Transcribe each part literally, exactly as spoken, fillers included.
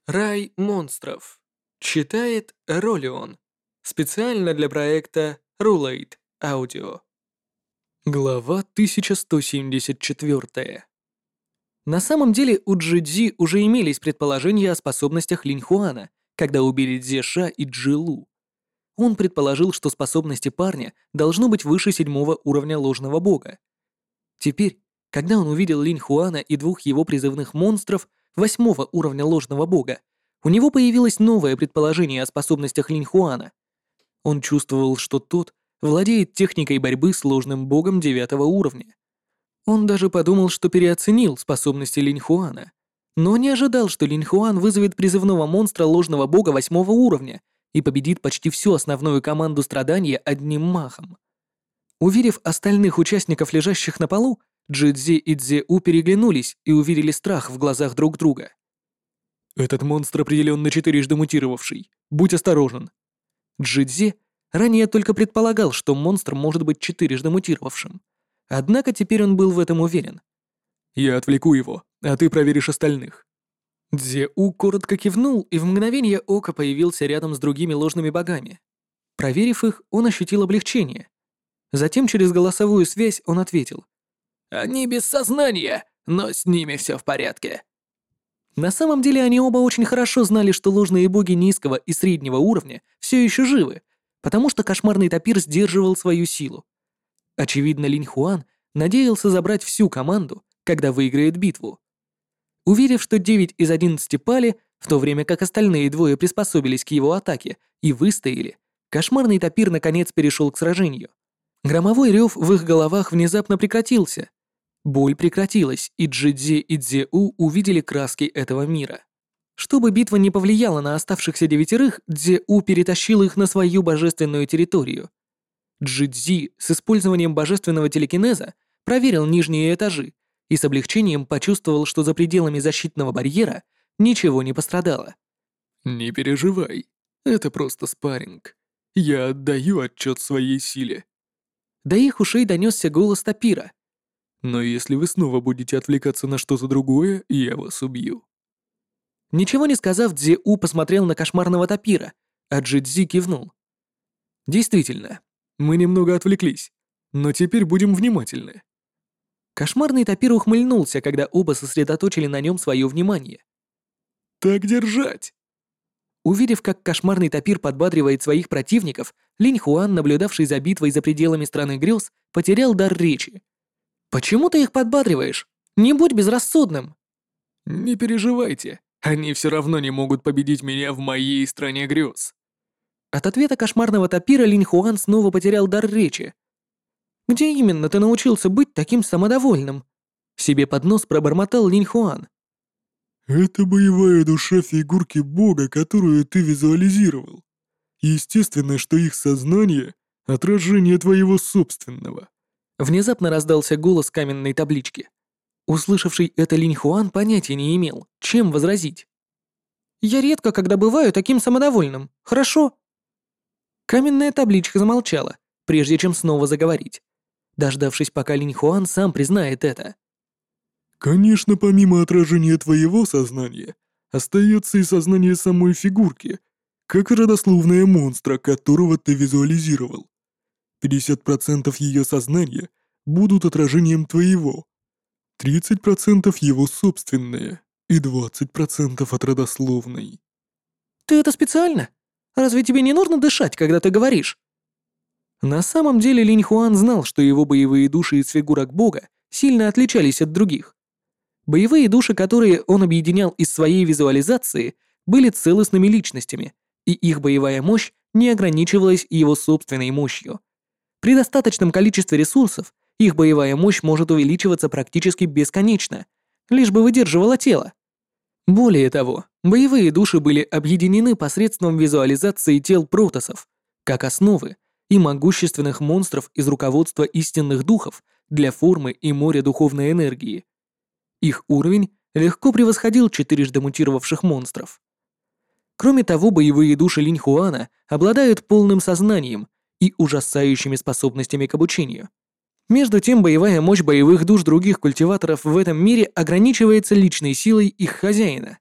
Рай монстров. Читает Ролион. Специально для проекта Rulate Audio. Глава тысяча сто семьдесят четыре. На самом деле у Джи уже имелись предположения о способностях Линь Хуана, когда убили Цзэ Ша и Джи Лу. Он предположил, что способности парня должно быть выше седьмого уровня ложного бога. Теперь, когда он увидел Линь Хуана и двух его призывных монстров восьмого уровня ложного бога, у него появилось новое предположение о способностях Линь Хуана. Он чувствовал, что тот владеет техникой борьбы с ложным богом девятого уровня. Он даже подумал, что переоценил способности Линь Хуана, но не ожидал, что Линь Хуан вызовет призывного монстра ложного бога восьмого уровня и победит почти всю основную команду страдания одним махом. Увидев остальных участников, лежащих на полу, Джи-Цзи и Цзэ-У переглянулись и увидели страх в глазах друг друга. «Этот монстр определенно четырежды мутировавший. Будь осторожен». Джи-Цзи ранее только предполагал, что монстр может быть четырежды мутировавшим. Однако теперь он был в этом уверен. «Я отвлеку его, а ты проверишь остальных». Цзэ-У коротко кивнул и в мгновение ока появился рядом с другими ложными богами. Проверив их, он ощутил облегчение. Затем через голосовую связь он ответил. «Они без сознания, но с ними все в порядке». На самом деле они оба очень хорошо знали, что ложные боги низкого и среднего уровня все еще живы, потому что кошмарный тапир сдерживал свою силу. Очевидно, Линь Хуан надеялся забрать всю команду, когда выиграет битву. Уверив, что девять из одиннадцати пали, в то время как остальные двое приспособились к его атаке и выстояли, кошмарный тапир наконец перешел к сражению. Громовой рев в их головах внезапно прекратился. Боль прекратилась, и Джи-Цзи и Цзэ-У увидели краски этого мира. Чтобы битва не повлияла на оставшихся девятерых, Цзэ-У перетащил их на свою божественную территорию. Джи-Цзи с использованием божественного телекинеза проверил нижние этажи и с облегчением почувствовал, что за пределами защитного барьера ничего не пострадало. «Не переживай, это просто спарринг. Я отдаю отчет своей силе». До их ушей донесся голос тапира. «Но если вы снова будете отвлекаться на что-то другое, я вас убью». Ничего не сказав, Цзэ-У посмотрел на кошмарного тапира, а Джи-Цзи кивнул. «Действительно, мы немного отвлеклись, но теперь будем внимательны». Кошмарный тапир ухмыльнулся, когда оба сосредоточили на нем свое внимание. «Так держать!» Увидев, как кошмарный тапир подбадривает своих противников, Линь Хуан, наблюдавший за битвой за пределами страны грез, потерял дар речи. «Почему ты их подбадриваешь? Не будь безрассудным!» «Не переживайте, они все равно не могут победить меня в моей стране грез». От ответа кошмарного тапира Линь Хуан снова потерял дар речи. «Где именно ты научился быть таким самодовольным?» Себе под нос пробормотал Линь Хуан. «Это боевая душа фигурки бога, которую ты визуализировал. Естественно, что их сознание — отражение твоего собственного». Внезапно раздался голос каменной таблички. Услышавший это Линь Хуан понятия не имел, чем возразить. «Я редко когда бываю таким самодовольным, хорошо?» Каменная табличка замолчала, прежде чем снова заговорить, дождавшись, пока Линь Хуан сам признает это. «Конечно, помимо отражения твоего сознания, остается и сознание самой фигурки, как и родословная монстра, которого ты визуализировал. пятьдесят процентов ее сознания будут отражением твоего, тридцать процентов его собственное и двадцать процентов от родословной». «Ты это специально? Разве тебе не нужно дышать, когда ты говоришь?» На самом деле Линь Хуан знал, что его боевые души из фигурок бога сильно отличались от других. Боевые души, которые он объединял из своей визуализации, были целостными личностями, и их боевая мощь не ограничивалась его собственной мощью. При достаточном количестве ресурсов их боевая мощь может увеличиваться практически бесконечно, лишь бы выдерживало тело. Более того, боевые души были объединены посредством визуализации тел протоссов, как основы, и могущественных монстров из руководства истинных духов для формы и моря духовной энергии. Их уровень легко превосходил четырежды мутировавших монстров. Кроме того, боевые души Линь Хуана обладают полным сознанием и ужасающими способностями к обучению. Между тем, боевая мощь боевых душ других культиваторов в этом мире ограничивается личной силой их хозяина.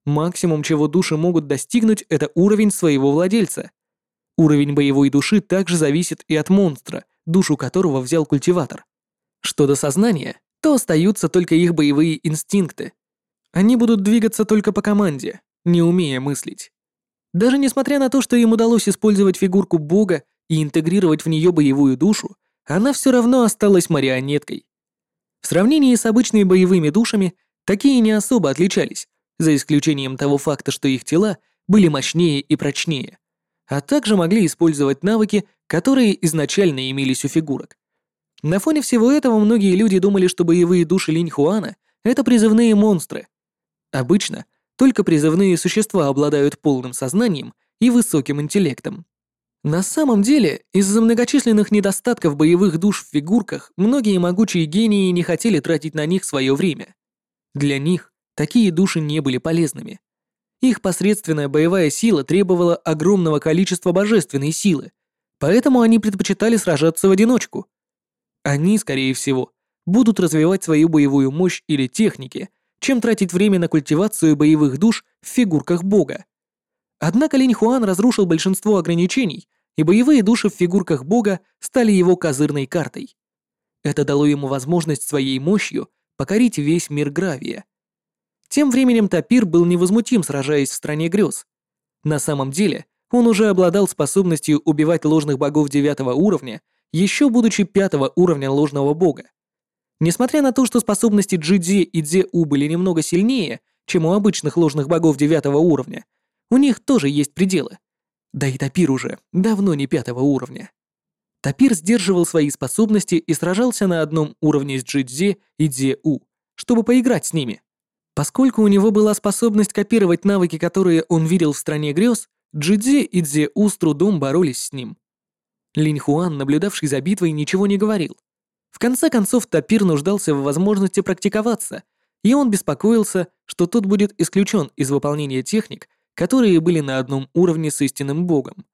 Максимум, чего души могут достигнуть, это уровень своего владельца. Уровень боевой души также зависит и от монстра, душу которого взял культиватор. Что до сознания, то остаются только их боевые инстинкты. Они будут двигаться только по команде, не умея мыслить. Даже несмотря на то, что им удалось использовать фигурку бога и интегрировать в нее боевую душу, она все равно осталась марионеткой. В сравнении с обычными боевыми душами, такие не особо отличались, за исключением того факта, что их тела были мощнее и прочнее, а также могли использовать навыки, которые изначально имелись у фигурок. На фоне всего этого многие люди думали, что боевые души Линь Хуана — это призывные монстры. Обычно только призывные существа обладают полным сознанием и высоким интеллектом. На самом деле, из-за многочисленных недостатков боевых душ в фигурках, многие могучие гении не хотели тратить на них свое время. Для них такие души не были полезными. Их посредственная боевая сила требовала огромного количества божественной силы, поэтому они предпочитали сражаться в одиночку. Они, скорее всего, будут развивать свою боевую мощь или техники, чем тратить время на культивацию боевых душ в фигурках бога. Однако Линь Хуан разрушил большинство ограничений, и боевые души в фигурках бога стали его козырной картой. Это дало ему возможность своей мощью покорить весь мир Гравия. Тем временем Тапир был невозмутим, сражаясь в стране грез. На самом деле, он уже обладал способностью убивать ложных богов девятого уровня, еще будучи пятого уровня ложного бога. Несмотря на то, что способности Джидзе и Дзе-У были немного сильнее, чем у обычных ложных богов девятого уровня, у них тоже есть пределы. Да и Тапир уже давно не пятого уровня. Тапир сдерживал свои способности и сражался на одном уровне с Джидзе и Дзе-У, чтобы поиграть с ними. Поскольку у него была способность копировать навыки, которые он видел в стране грез, Джидзе и Дзе-У с трудом боролись с ним. Линь Хуан, наблюдавший за битвой, ничего не говорил. В конце концов, Тапир нуждался в возможности практиковаться, и он беспокоился, что тот будет исключен из выполнения техник, которые были на одном уровне с истинным богом.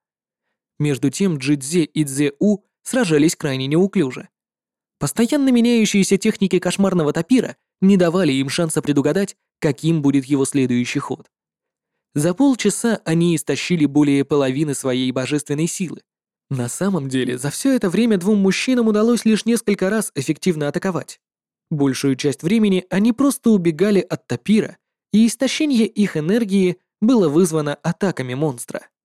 Между тем Джидзе и Дзе-У сражались крайне неуклюже. Постоянно меняющиеся техники кошмарного Тапира не давали им шанса предугадать, каким будет его следующий ход. За полчаса они истощили более половины своей божественной силы. На самом деле, за все это время двум мужчинам удалось лишь несколько раз эффективно атаковать. Большую часть времени они просто убегали от Тапира, и истощение их энергии было вызвано атаками монстра.